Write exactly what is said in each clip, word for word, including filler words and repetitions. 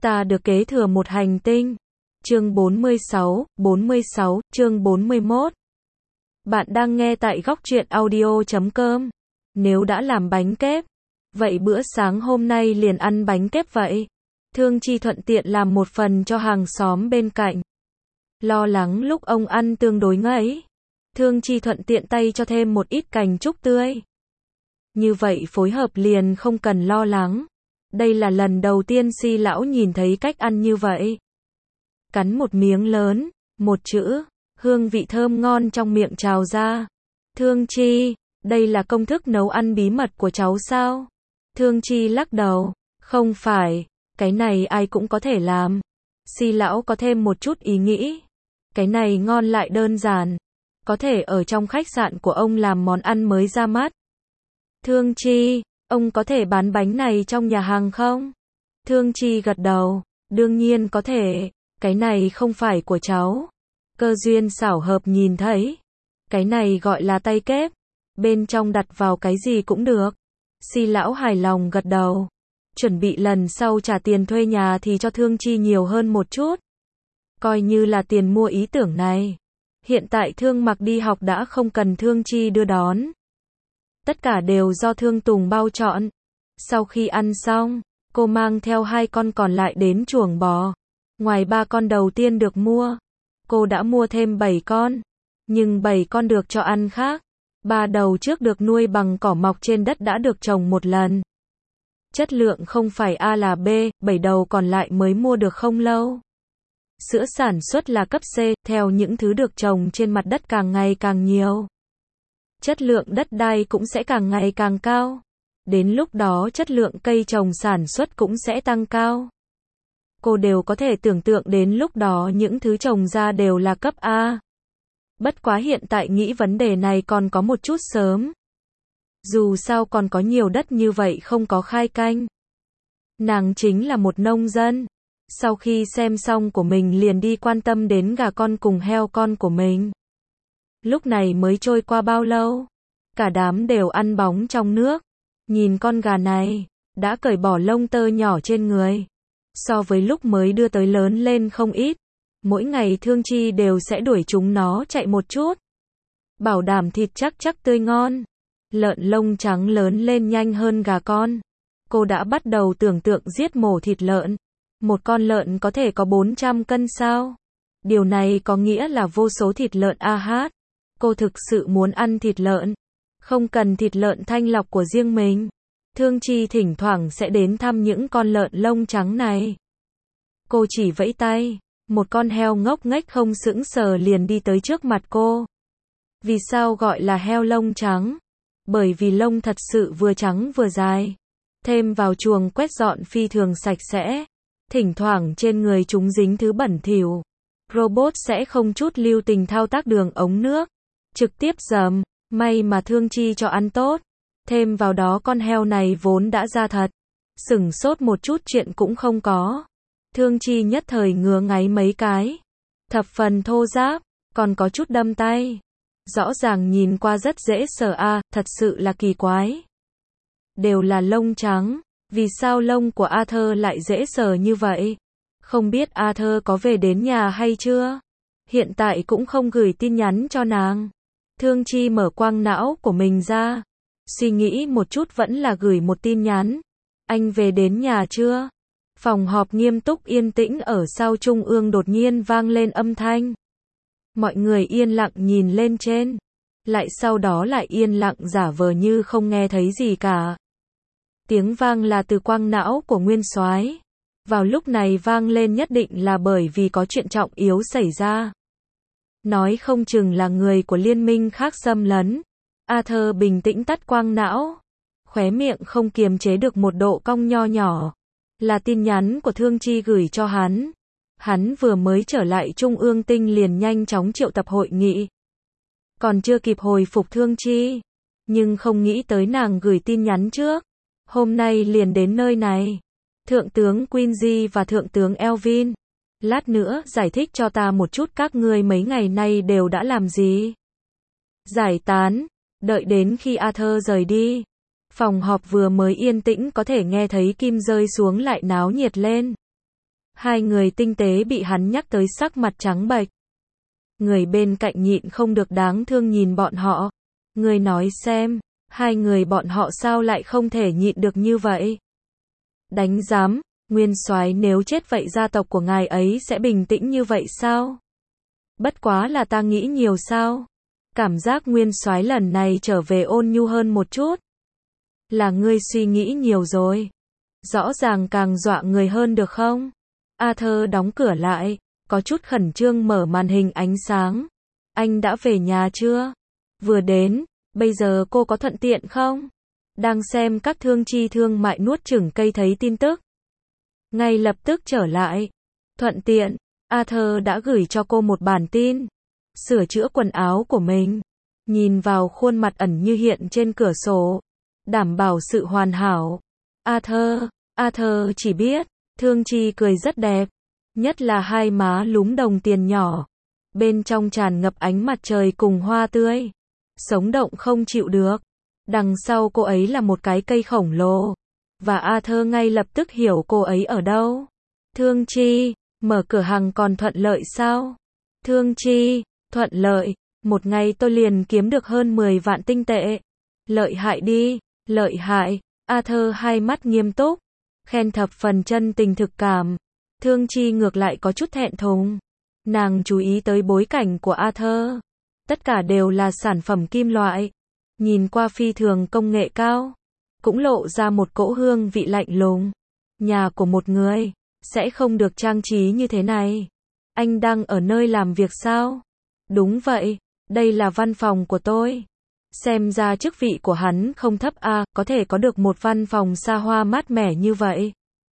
Ta được kế thừa một hành tinh. Chương bốn mươi sáu, bốn mươi sáu, chương bốn mươi mốt. Bạn đang nghe tại góc truyện audio chấm com. Nếu đã làm bánh kép, vậy bữa sáng hôm nay liền ăn bánh kép vậy. Thương Chi thuận tiện làm một phần cho hàng xóm bên cạnh. Lo lắng lúc ông ăn tương đối ngấy, Thương Chi thuận tiện tay cho thêm một ít cành trúc tươi. Như vậy phối hợp liền không cần lo lắng. Đây là lần đầu tiên Si lão nhìn thấy cách ăn như vậy. Cắn một miếng lớn, một chữ, hương vị thơm ngon trong miệng trào ra. Thương Chi, đây là công thức nấu ăn bí mật của cháu sao? Thương Chi lắc đầu, không phải, cái này ai cũng có thể làm. Si lão có thêm một chút ý nghĩ. Cái này ngon lại đơn giản. Có thể ở trong khách sạn của ông làm món ăn mới ra mắt. Thương Chi, ông có thể bán bánh này trong nhà hàng không? Thương Chi gật đầu, đương nhiên có thể, cái này không phải của cháu. Cơ duyên xảo hợp nhìn thấy. Cái này gọi là tay kép, bên trong đặt vào cái gì cũng được. Si lão hài lòng gật đầu, chuẩn bị lần sau trả tiền thuê nhà thì cho Thương Chi nhiều hơn một chút. Coi như là tiền mua ý tưởng này. Hiện tại Thương Mặc đi học đã không cần Thương Chi đưa đón. Tất cả đều do Thương Tùng bao trọn. Sau khi ăn xong, cô mang theo hai con còn lại đến chuồng bò. Ngoài ba con đầu tiên được mua, cô đã mua thêm bảy con. Nhưng bảy con được cho ăn khác. Ba đầu trước được nuôi bằng cỏ mọc trên đất đã được trồng một lần. Chất lượng không phải A là B, bảy đầu còn lại mới mua được không lâu. Sữa sản xuất là cấp C, theo những thứ được trồng trên mặt đất càng ngày càng nhiều. Chất lượng đất đai cũng sẽ càng ngày càng cao. Đến lúc đó chất lượng cây trồng sản xuất cũng sẽ tăng cao. Cô đều có thể tưởng tượng đến lúc đó những thứ trồng ra đều là cấp A. Bất quá hiện tại nghĩ vấn đề này còn có một chút sớm. Dù sao còn có nhiều đất như vậy không có khai canh. Nàng chính là một nông dân. Sau khi xem xong của mình liền đi quan tâm đến gà con cùng heo con của mình. Lúc này mới trôi qua bao lâu? Cả đám đều ăn bóng trong nước. Nhìn con gà này, đã cởi bỏ lông tơ nhỏ trên người. So với lúc mới đưa tới lớn lên không ít. Mỗi ngày Thương Chi đều sẽ đuổi chúng nó chạy một chút. Bảo đảm thịt chắc chắc tươi ngon. Lợn lông trắng lớn lên nhanh hơn gà con. Cô đã bắt đầu tưởng tượng giết mổ thịt lợn. Một con lợn có thể có bốn trăm cân sao? Điều này có nghĩa là vô số thịt lợn a hát. Cô thực sự muốn ăn thịt lợn. Không cần thịt lợn thanh lọc của riêng mình. Thương Chi thỉnh thoảng sẽ đến thăm những con lợn lông trắng này. Cô chỉ vẫy tay. Một con heo ngốc nghếch không sững sờ liền đi tới trước mặt cô. Vì sao gọi là heo lông trắng? Bởi vì lông thật sự vừa trắng vừa dài. Thêm vào chuồng quét dọn phi thường sạch sẽ. Thỉnh thoảng trên người chúng dính thứ bẩn thỉu. Robot sẽ không chút lưu tình thao tác đường ống nước. Trực tiếp dầm. May mà Thương Chi cho ăn tốt. Thêm vào đó con heo này vốn đã ra thật. Sửng sốt một chút chuyện cũng không có. Thương Chi nhất thời ngứa ngáy mấy cái. Thập phần thô ráp, còn có chút đâm tay. Rõ ràng nhìn qua rất dễ sờ a, à, thật sự là kỳ quái. Đều là lông trắng, vì sao lông của Arthur lại dễ sờ như vậy? Không biết Arthur có về đến nhà hay chưa? Hiện tại cũng không gửi tin nhắn cho nàng. Thương Chi mở quang não của mình ra. Suy nghĩ một chút vẫn là gửi một tin nhắn. Anh về đến nhà chưa? Phòng họp nghiêm túc yên tĩnh ở sau trung ương đột nhiên vang lên âm thanh. Mọi người yên lặng nhìn lên trên. Lại sau đó lại yên lặng giả vờ như không nghe thấy gì cả. Tiếng vang là từ quang não của Nguyên Soái. Vào lúc này vang lên nhất định là bởi vì có chuyện trọng yếu xảy ra. Nói không chừng là người của liên minh khác xâm lấn. Arthur bình tĩnh tắt quang não. Khóe miệng không kiềm chế được một độ cong nho nhỏ. Là tin nhắn của Thương Chi gửi cho hắn. Hắn vừa mới trở lại Trung ương Tinh liền nhanh chóng triệu tập hội nghị. Còn chưa kịp hồi phục Thương Chi. Nhưng không nghĩ tới nàng gửi tin nhắn trước. Hôm nay liền đến nơi này. Thượng tướng Quincy và Thượng tướng Elvin. Lát nữa giải thích cho ta một chút các ngươi mấy ngày nay đều đã làm gì. Giải tán. Đợi đến khi Arthur rời đi. Phòng họp vừa mới yên tĩnh có thể nghe thấy kim rơi xuống lại náo nhiệt lên. Hai người tinh tế bị hắn nhắc tới sắc mặt trắng bệch. Người bên cạnh nhịn không được đáng thương nhìn bọn họ. Ngươi nói xem, hai người bọn họ sao lại không thể nhịn được như vậy? Đánh giám, Nguyên soái nếu chết vậy gia tộc của ngài ấy sẽ bình tĩnh như vậy sao? Bất quá là ta nghĩ nhiều sao? Cảm giác Nguyên soái lần này trở về ôn nhu hơn một chút. Là ngươi suy nghĩ nhiều rồi. Rõ ràng càng dọa người hơn được không? Arthur đóng cửa lại, có chút khẩn trương mở màn hình ánh sáng. Anh đã về nhà chưa? Vừa đến, bây giờ cô có thuận tiện không? Đang xem các thương chi thương mại nuốt chửng cây thấy tin tức. Ngay lập tức trở lại. Thuận tiện, Arthur đã gửi cho cô một bản tin. Sửa chữa quần áo của mình. Nhìn vào khuôn mặt ẩn như hiện trên cửa sổ. Đảm bảo sự hoàn hảo. Arthur, Arthur chỉ biết, Thương Chi cười rất đẹp. Nhất là hai má lúm đồng tiền nhỏ. Bên trong tràn ngập ánh mặt trời cùng hoa tươi. Sống động không chịu được. Đằng sau cô ấy là một cái cây khổng lồ. Và Arthur ngay lập tức hiểu cô ấy ở đâu. Thương Chi, mở cửa hàng còn thuận lợi sao? Thương Chi, thuận lợi. Một ngày tôi liền kiếm được hơn mười vạn tinh tệ. Lợi hại đi, lợi hại. Arthur hai mắt nghiêm túc. Khen thập phần chân tình thực cảm. Thương Chi ngược lại có chút thẹn thùng. Nàng chú ý tới bối cảnh của Arthur. Tất cả đều là sản phẩm kim loại. Nhìn qua phi thường công nghệ cao. Cũng lộ ra một cỗ hương vị lạnh lùng. Nhà của một người, sẽ không được trang trí như thế này. Anh đang ở nơi làm việc sao? Đúng vậy, đây là văn phòng của tôi. Xem ra chức vị của hắn không thấp à, có thể có được một văn phòng xa hoa mát mẻ như vậy.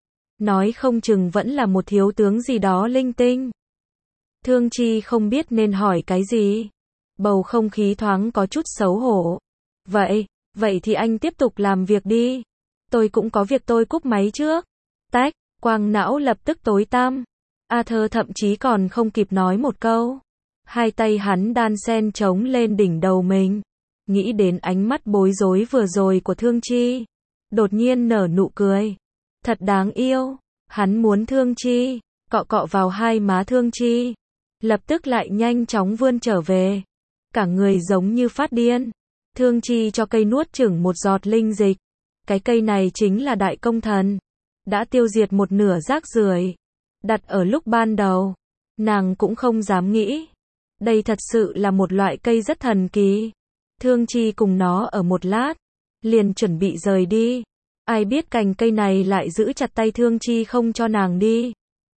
Nói không chừng vẫn là một thiếu tướng gì đó linh tinh. Thương Chi không biết nên hỏi cái gì. Bầu không khí thoáng có chút xấu hổ. Vậy, vậy thì anh tiếp tục làm việc đi. Tôi cũng có việc tôi cúp máy trước. Tách, quang não lập tức tối tăm. Arthur thậm chí còn không kịp nói một câu. Hai tay hắn đan sen trống lên đỉnh đầu mình. Nghĩ đến ánh mắt bối rối vừa rồi của Thương Chi. Đột nhiên nở nụ cười. Thật đáng yêu. Hắn muốn Thương Chi, cọ cọ vào hai má Thương Chi. Lập tức lại nhanh chóng vươn trở về. Cả người giống như phát điên. Thương Chi cho cây nuốt chửng một giọt linh dịch. Cái cây này chính là đại công thần. Đã tiêu diệt một nửa rác rưởi. Đặt ở lúc ban đầu, nàng cũng không dám nghĩ. Đây thật sự là một loại cây rất thần kỳ. Thương Chi cùng nó ở một lát, liền chuẩn bị rời đi. Ai biết cành cây này lại giữ chặt tay Thương Chi không cho nàng đi.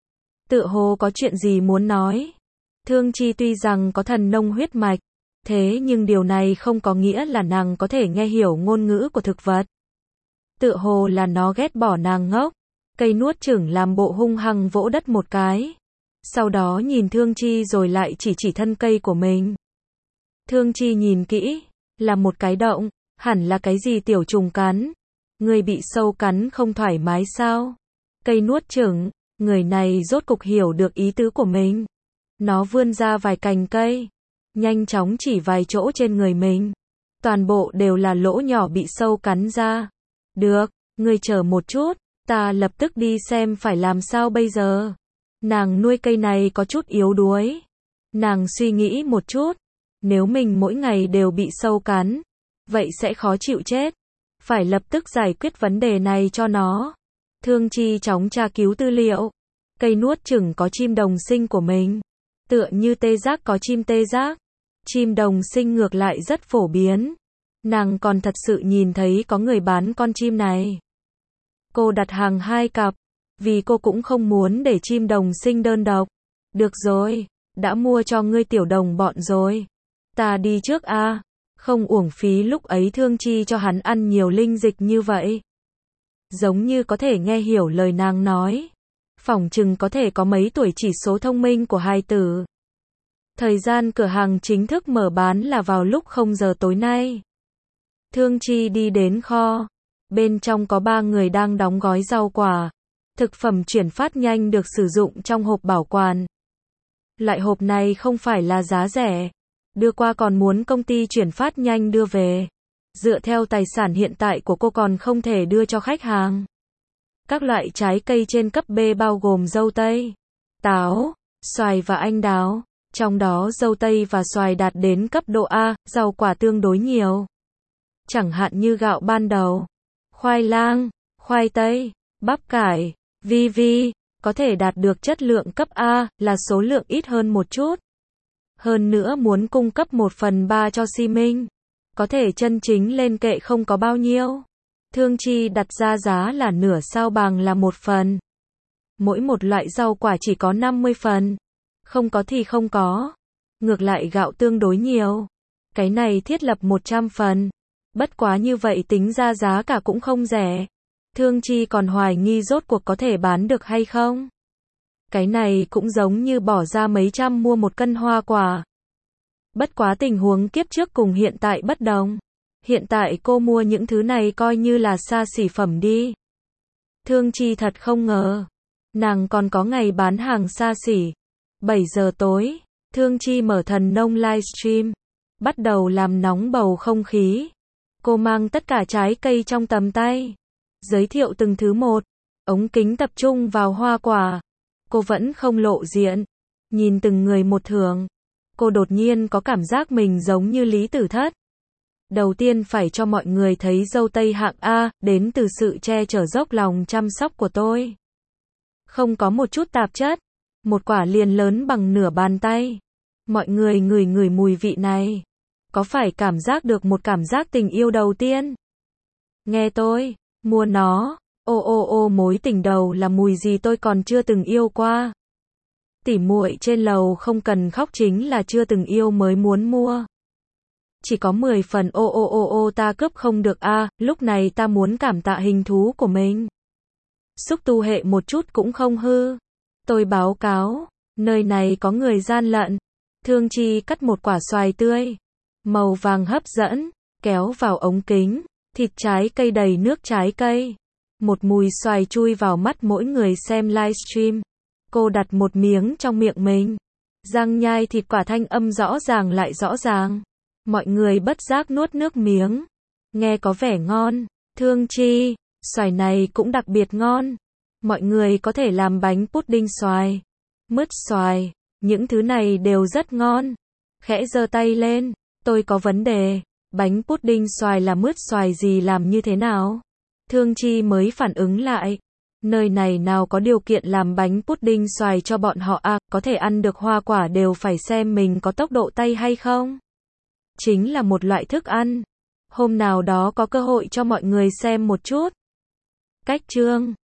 Tựa hồ có chuyện gì muốn nói. Thương Chi tuy rằng có thần nông huyết mạch, thế nhưng điều này không có nghĩa là nàng có thể nghe hiểu ngôn ngữ của thực vật. Tựa hồ là nó ghét bỏ nàng ngốc. Cây nuốt chửng làm bộ hung hăng vỗ đất một cái. Sau đó nhìn Thương Chi rồi lại chỉ chỉ thân cây của mình. Thương Chi nhìn kỹ, là một cái động, hẳn là cái gì tiểu trùng cắn. Người bị sâu cắn không thoải mái sao? Cây nuốt chửng, người này rốt cục hiểu được ý tứ của mình. Nó vươn ra vài cành cây, nhanh chóng chỉ vài chỗ trên người mình. Toàn bộ đều là lỗ nhỏ bị sâu cắn ra. Được, ngươi chờ một chút, ta lập tức đi xem phải làm sao bây giờ. Nàng nuôi cây này có chút yếu đuối. Nàng suy nghĩ một chút, nếu mình mỗi ngày đều bị sâu cắn, vậy sẽ khó chịu chết. Phải lập tức giải quyết vấn đề này cho nó. Thương Chi chóng tra cứu tư liệu. Cây nuốt chửng có chim đồng sinh của mình. Tựa như tê giác có chim tê giác. Chim đồng sinh ngược lại rất phổ biến. Nàng còn thật sự nhìn thấy có người bán con chim này. Cô đặt hàng hai cặp. Vì cô cũng không muốn để chim đồng sinh đơn độc. Được rồi, đã mua cho ngươi tiểu đồng bọn rồi. Ta đi trước a. À. Không uổng phí lúc ấy Thương Chi cho hắn ăn nhiều linh dịch như vậy. Giống như có thể nghe hiểu lời nàng nói. Phỏng chừng có thể có mấy tuổi chỉ số thông minh của hài tử. Thời gian cửa hàng chính thức mở bán là vào lúc không giờ tối nay. Thương Chi đi đến kho. Bên trong có ba người đang đóng gói rau quả. Thực phẩm chuyển phát nhanh được sử dụng trong hộp bảo quản. Loại hộp này không phải là giá rẻ. Đưa qua còn muốn công ty chuyển phát nhanh đưa về. Dựa theo tài sản hiện tại của cô còn không thể đưa cho khách hàng. Các loại trái cây trên cấp B bao gồm dâu tây, táo, xoài và anh đào. Trong đó dâu tây và xoài đạt đến cấp độ A, rau quả tương đối nhiều. Chẳng hạn như gạo ban đầu, khoai lang, khoai tây, bắp cải, vi vi, có thể đạt được chất lượng cấp A, là số lượng ít hơn một chút. Hơn nữa muốn cung cấp một phần ba cho Xi Minh, có thể chân chính lên kệ không có bao nhiêu. Thương Chi đặt ra giá là nửa sao bằng là một phần. Mỗi một loại rau quả chỉ có năm mươi phần. Không có thì không có. Ngược lại gạo tương đối nhiều. Cái này thiết lập một trăm phần. Bất quá như vậy tính ra giá cả cũng không rẻ. Thương Chi còn hoài nghi rốt cuộc có thể bán được hay không. Cái này cũng giống như bỏ ra mấy trăm mua một cân hoa quả. Bất quá tình huống kiếp trước cùng hiện tại bất đồng. Hiện tại cô mua những thứ này coi như là xa xỉ phẩm đi. Thương Chi thật không ngờ. Nàng còn có ngày bán hàng xa xỉ. bảy giờ tối, Thương Chi mở thần nông livestream. Bắt đầu làm nóng bầu không khí. Cô mang tất cả trái cây trong tầm tay. Giới thiệu từng thứ một. Ống kính tập trung vào hoa quả. Cô vẫn không lộ diện. Nhìn từng người một thường. Cô đột nhiên có cảm giác mình giống như Lý Tử Thất. Đầu tiên phải cho mọi người thấy dâu tây hạng A, đến từ sự che chở dốc lòng chăm sóc của tôi. Không có một chút tạp chất. Một quả liền lớn bằng nửa bàn tay. Mọi người ngửi ngửi mùi vị này. Có phải cảm giác được một cảm giác tình yêu đầu tiên? Nghe tôi, mua nó. Ô ô ô mối tình đầu là mùi gì tôi còn chưa từng yêu qua. Tỉ muội trên lầu không cần khóc chính là chưa từng yêu mới muốn mua. Chỉ có mười phần ô ô ô ô ta cướp không được a, à, lúc này ta muốn cảm tạ hình thú của mình. Xúc tu hệ một chút cũng không hư. Tôi báo cáo, nơi này có người gian lận. Thương Chi cắt một quả xoài tươi, màu vàng hấp dẫn, kéo vào ống kính, thịt trái cây đầy nước trái cây. Một mùi xoài chui vào mắt mỗi người xem livestream. Cô đặt một miếng trong miệng mình. Răng nhai thịt quả thanh âm rõ ràng lại rõ ràng. Mọi người bất giác nuốt nước miếng. Nghe có vẻ ngon. Thương Chi, xoài này cũng đặc biệt ngon. Mọi người có thể làm bánh pudding xoài, mứt xoài, những thứ này đều rất ngon. Khẽ giơ tay lên, tôi có vấn đề. Bánh pudding xoài là mứt xoài gì làm như thế nào? Thương Chi mới phản ứng lại. Nơi này nào có điều kiện làm bánh pudding xoài cho bọn họ à, có thể ăn được hoa quả đều phải xem mình có tốc độ tay hay không. Chính là một loại thức ăn. Hôm nào đó có cơ hội cho mọi người xem một chút. Cách chương